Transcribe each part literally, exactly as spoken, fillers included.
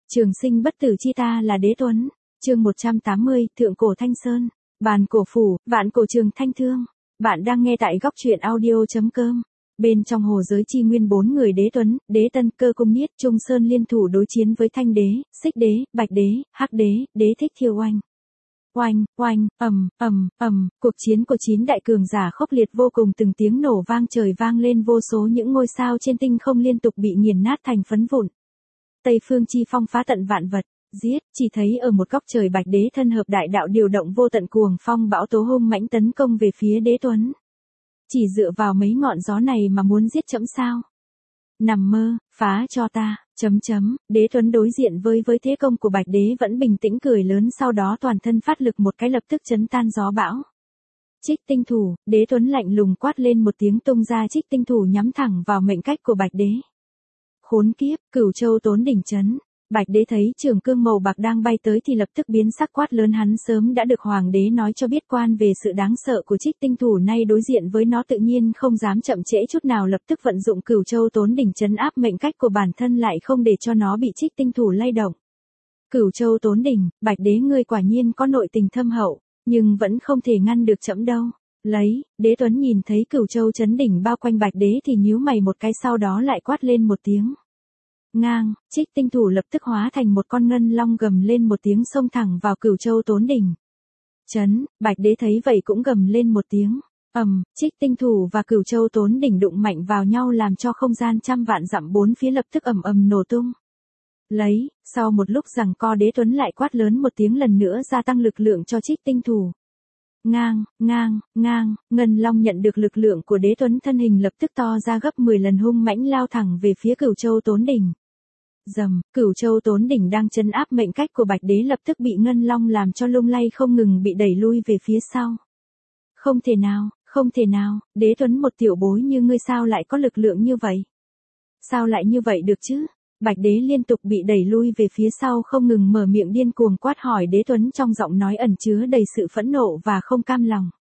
Trường sinh bất tử chi ta là Đế Tuấn. Chương một trăm tám mươi, Thượng cổ Thanh Sơn. Bàn cổ phủ, vạn cổ trường thanh thương. Bạn đang nghe tại góc truyện audio chấm com. Bên trong hồ giới chi nguyên bốn người Đế Tuấn, Đế Tân, Cơ Cung Niết, Trung Sơn liên thủ đối chiến với Thanh Đế, Xích Đế, Bạch Đế, Hắc Đế, Đế Thích Thiêu Oanh. Oanh, oanh, ầm, ầm, ầm, cuộc chiến của chín đại cường giả khốc liệt vô cùng, từng tiếng nổ vang trời vang lên, vô số những ngôi sao trên tinh không liên tục bị nghiền nát thành phấn vụn. Tây phương chi phong phá tận vạn vật, giết, chỉ thấy ở một góc trời Bạch Đế thân hợp đại đạo điều động vô tận cuồng phong bão tố hung mãnh tấn công về phía Đế Tuấn. Chỉ dựa vào mấy ngọn gió này mà muốn giết trẫm sao? Nằm mơ, phá cho ta, chấm chấm, Đế Tuấn đối diện với với thế công của Bạch Đế vẫn bình tĩnh cười lớn, sau đó toàn thân phát lực một cái lập tức chấn tan gió bão. Trích tinh thủ, Đế Tuấn lạnh lùng quát lên một tiếng, tung ra trích tinh thủ nhắm thẳng vào mệnh cách của Bạch Đế. Khốn kiếp, Cửu Châu Tốn đỉnh chấn. Bạch Đế thấy trường cương màu bạc đang bay tới thì lập tức biến sắc, quát lớn, hắn sớm đã được Hoàng đế nói cho biết quan về sự đáng sợ của trích tinh thủ, nay đối diện với nó tự nhiên không dám chậm trễ chút nào, lập tức vận dụng Cửu Châu Tốn đỉnh trấn áp mệnh cách của bản thân lại không để cho nó bị trích tinh thủ lay động. Cửu Châu Tốn đỉnh, Bạch Đế ngươi quả nhiên có nội tình thâm hậu, nhưng vẫn không thể ngăn được trẫm đâu. Lấy, Đế Tuấn nhìn thấy Cửu Châu chấn đỉnh bao quanh Bạch Đế thì nhíu mày một cái, sau đó lại quát lên một tiếng. Ngang, trích tinh thủ lập tức hóa thành một con ngân long gầm lên một tiếng xông thẳng vào Cửu Châu Tốn đỉnh. Chấn, Bạch Đế thấy vậy cũng gầm lên một tiếng. Ầm, trích tinh thủ và Cửu Châu Tốn đỉnh đụng mạnh vào nhau làm cho không gian trăm vạn dặm bốn phía lập tức ầm ầm nổ tung. Lấy, sau một lúc giằng co, Đế Tuấn lại quát lớn một tiếng, lần nữa gia tăng lực lượng cho trích tinh thủ. Ngang, ngang, ngang, ngân long nhận được lực lượng của Đế Tuấn, thân hình lập tức to ra gấp mười lần, hung mãnh lao thẳng về phía Cửu Châu Tốn đỉnh. Dầm, Cửu Châu Tốn đỉnh đang trấn áp mệnh cách của Bạch Đế lập tức bị ngân long làm cho lung lay không ngừng, bị đẩy lui về phía sau. Không thể nào, không thể nào, Đế Tuấn một tiểu bối như ngươi sao lại có lực lượng như vậy? Sao lại như vậy được chứ? Bạch Đế liên tục bị đẩy lui về phía sau, không ngừng mở miệng điên cuồng quát hỏi Đế Tuấn, trong giọng nói ẩn chứa đầy sự phẫn nộ và không cam lòng.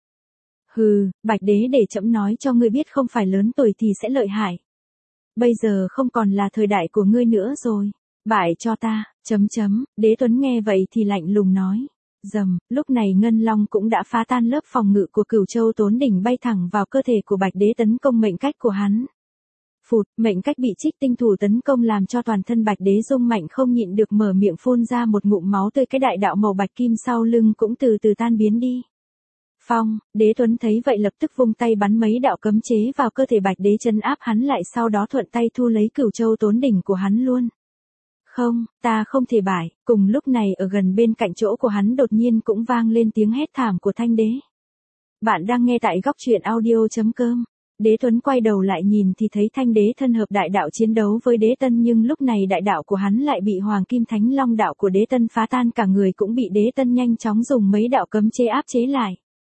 Hừ, Bạch Đế, để trẫm nói cho ngươi biết, không phải lớn tuổi thì sẽ lợi hại. Bây giờ không còn là thời đại của ngươi nữa rồi. Bại cho ta, chấm chấm, Đế Tuấn nghe vậy thì lạnh lùng nói. Dầm, lúc này ngân long cũng đã phá tan lớp phòng ngự của Cửu Châu Tốn đỉnh, bay thẳng vào cơ thể của Bạch Đế tấn công mệnh cách của hắn. Phụt, mệnh cách bị trích tinh thủ tấn công làm cho toàn thân Bạch Đế rung mạnh, không nhịn được mở miệng phun ra một ngụm máu tươi, cái đại đạo màu bạch kim sau lưng cũng từ từ tan biến đi. Phong, Đế Tuấn thấy vậy lập tức vung tay bắn mấy đạo cấm chế vào cơ thể Bạch Đế trấn áp hắn lại, sau đó thuận tay thu lấy Cửu Châu Tốn đỉnh của hắn luôn. Không, ta không thể bại. Cùng lúc này ở gần bên cạnh chỗ của hắn đột nhiên cũng vang lên tiếng hét thảm của Thanh Đế. Bạn đang nghe tại góc truyện audio chấm com. Đế Tuấn quay đầu lại nhìn thì thấy Thanh Đế thân hợp đại đạo chiến đấu với Đế Tân, nhưng lúc này đại đạo của hắn lại bị Hoàng Kim Thánh Long đạo của Đế Tân phá tan, cả người cũng bị Đế Tân nhanh chóng dùng mấy đạo cấm chế áp chế lại.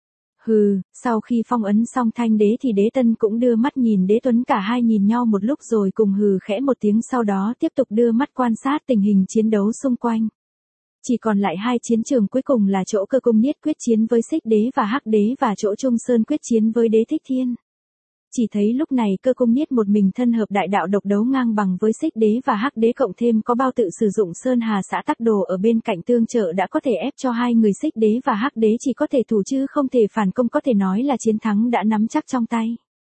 Hừ, sau khi phong ấn xong Thanh Đế thì Đế Tân cũng đưa mắt nhìn Đế Tuấn, cả hai nhìn nhau một lúc rồi cùng hừ khẽ một tiếng, sau đó tiếp tục đưa mắt quan sát tình hình chiến đấu xung quanh. Chỉ còn lại hai chiến trường cuối cùng là chỗ Cơ Cung Niết quyết chiến với Xích Đế và Hắc Đế, và chỗ Trung Sơn quyết chiến với Đế Thích Thiên. Chỉ thấy lúc này Cơ Cung Niết một mình thân hợp đại đạo độc đấu ngang bằng với Xích Đế và Hắc Đế, cộng thêm có Bao Tự sử dụng Sơn Hà Xã Tắc Đồ ở bên cạnh tương trợ, đã có thể ép cho hai người Xích Đế và Hắc Đế chỉ có thể thủ chứ không thể phản công, có thể nói là chiến thắng đã nắm chắc trong tay.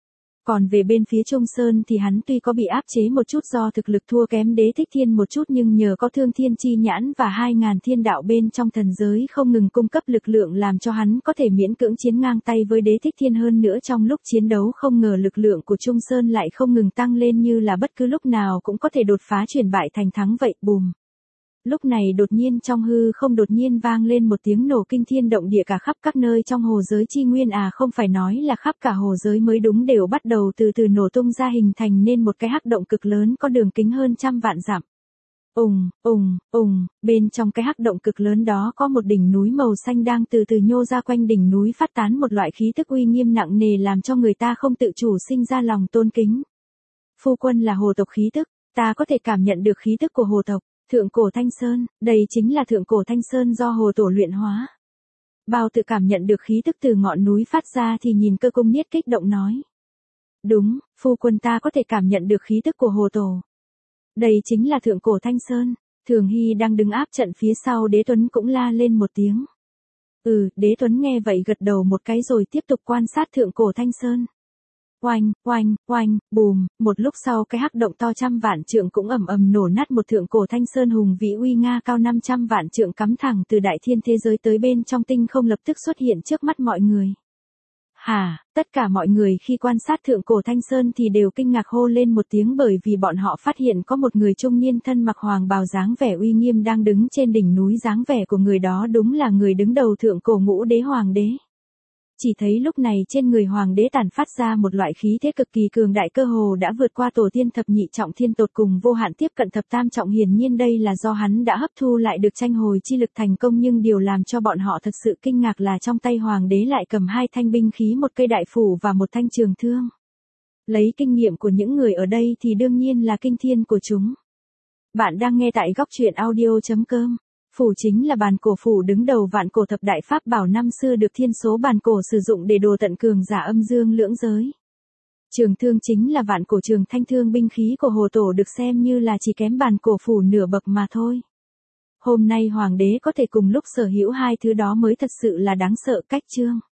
Còn về bên phía Trung Sơn thì hắn tuy có bị áp chế một chút do thực lực thua kém Đế Thích Thiên một chút, nhưng nhờ có Thương Thiên Chi Nhãn và hai ngàn thiên đạo bên trong thần giới không ngừng cung cấp lực lượng làm cho hắn có thể miễn cưỡng chiến ngang tay với Đế Thích Thiên. Hơn nữa trong lúc chiến đấu không ngờ lực lượng của Trung Sơn lại không ngừng tăng lên, như là bất cứ lúc nào cũng có thể đột phá chuyển bại thành thắng vậy. Bùm. Lúc này đột nhiên trong hư không đột nhiên vang lên một tiếng nổ kinh thiên động địa, cả khắp các nơi trong hồ giới chi nguyên, à không phải nói là khắp cả hồ giới mới đúng, đều bắt đầu từ từ nổ tung ra, hình thành nên một cái hắc động cực lớn có đường kính hơn trăm vạn dặm. Ùng, ùng, ùng, bên trong cái hắc động cực lớn đó có một đỉnh núi màu xanh đang từ từ nhô ra, quanh đỉnh núi phát tán một loại khí tức uy nghiêm nặng nề làm cho người ta không tự chủ sinh ra lòng tôn kính. Phu quân là hồ tộc khí tức, ta có thể cảm nhận được khí tức của hồ tộc. Thượng cổ Thanh Sơn, đây chính là Thượng cổ Thanh Sơn do hồ tổ luyện hóa. Bao Tự cảm nhận được khí tức từ ngọn núi phát ra thì nhìn Cơ Cung Niết kích động nói. Đúng, phu quân ta có thể cảm nhận được khí tức của hồ tổ. Đây chính là Thượng cổ Thanh Sơn. Thường Hy đang đứng áp trận phía sau Đế Tuấn cũng la lên một tiếng. Ừ, Đế Tuấn nghe vậy gật đầu một cái rồi tiếp tục quan sát thượng cổ Thanh Sơn. Oanh, oanh, oanh, bùm, một lúc sau cái hắc động to trăm vạn trượng cũng ầm ầm nổ nát, một thượng cổ Thanh Sơn hùng vĩ uy nga cao năm trăm vạn trượng cắm thẳng từ đại thiên thế giới tới bên trong tinh không lập tức xuất hiện trước mắt mọi người. Hả, tất cả mọi người khi quan sát thượng cổ Thanh Sơn thì đều kinh ngạc hô lên một tiếng, bởi vì bọn họ phát hiện có một người trung niên thân mặc hoàng bào dáng vẻ uy nghiêm đang đứng trên đỉnh núi, dáng vẻ của người đó đúng là người đứng đầu thượng cổ ngũ đế hoàng đế. Chỉ thấy lúc này trên người hoàng đế tản phát ra một loại khí thế cực kỳ cường đại, cơ hồ đã vượt qua tổ tiên thập nhị trọng thiên tột cùng vô hạn tiếp cận thập tam trọng, hiển nhiên đây là do hắn đã hấp thu lại được tranh hồi chi lực thành công, nhưng điều làm cho bọn họ thật sự kinh ngạc là trong tay hoàng đế lại cầm hai thanh binh khí, một cây đại phủ và một thanh trường thương. Lấy kinh nghiệm của những người ở đây thì đương nhiên là kinh thiên của chúng. Bạn đang nghe tại góc truyện audio chấm com. Phủ chính là bàn cổ phủ đứng đầu vạn cổ thập đại pháp bảo năm xưa, được thiên số bàn cổ sử dụng để đồ tận cường giả âm dương lưỡng giới. Trường thương chính là vạn cổ trường thanh thương, binh khí của hồ tổ, được xem như là chỉ kém bàn cổ phủ nửa bậc mà thôi. Hôm nay hoàng đế có thể cùng lúc sở hữu hai thứ đó mới thật sự là đáng sợ cách chương.